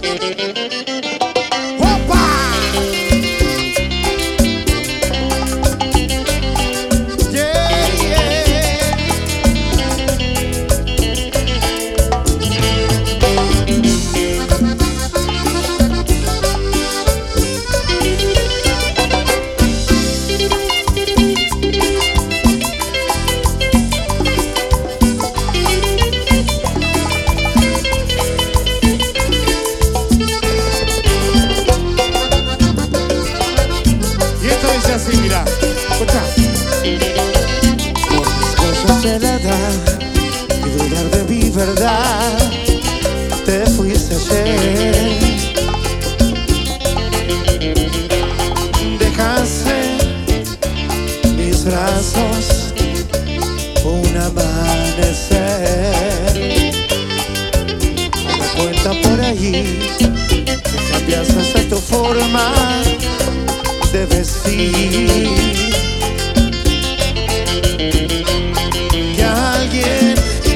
¡Opa! Yeah, yeah. Y esto dice así, mira, escucha. Por mis cosas de la edad y dudar de mi verdad, te fuiste ayer. Dejaste mis brazos un amanecer. Me cuenta por allí que cambiaste hasta tu forma de vestir, que a alguien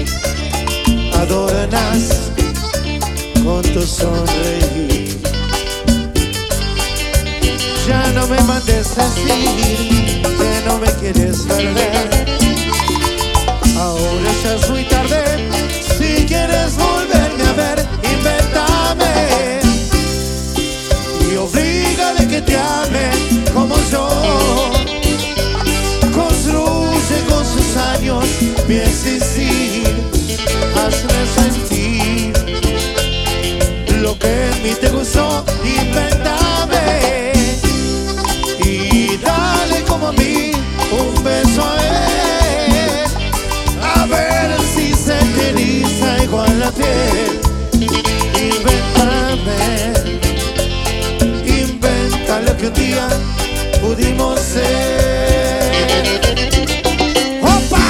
adornas con tu sonreír. Ya no me mandes decir que no me quieres perder. Ahora ya es muy tarde. Si quieres volverme a ver, invéntame y oblígale que te ame como yo. Construye con sus años mi existir. Hazme sentir lo que en mí te gustó. Invéntame y dale como a mí un beso a él. A ver si se te eriza igual la piel. Invéntame, inventa lo que un día pudimos ser. ¡Opa!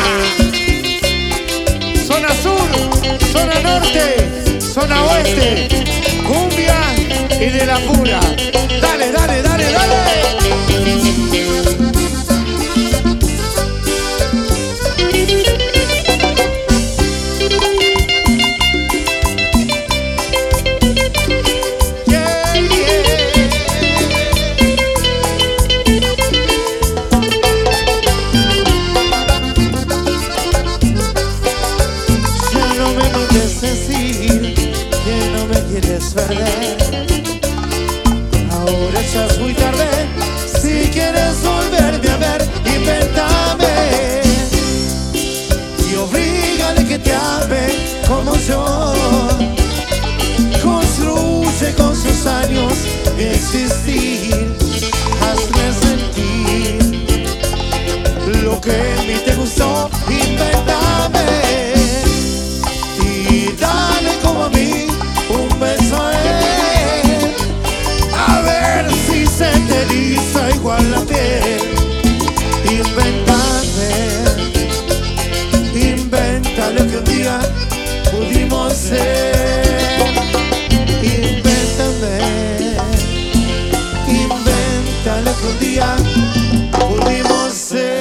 Zona sur, zona norte, zona oeste, cumbia y de la pura. Dale, dale, dale, dale. Decir que no me quieres perder. Ahora ya es muy tarde. Si quieres volverme a ver, invéntame y oblígale que te ame como yo. Construye con sus años mi existir. Hazme sentir lo que en mí te gustó. Invéntame y dale como a mí un beso a él. A ver si se te eriza igual la piel. Invéntame, inventa lo que un día pudimos ser. Invéntame, inventa lo que un día pudimos ser.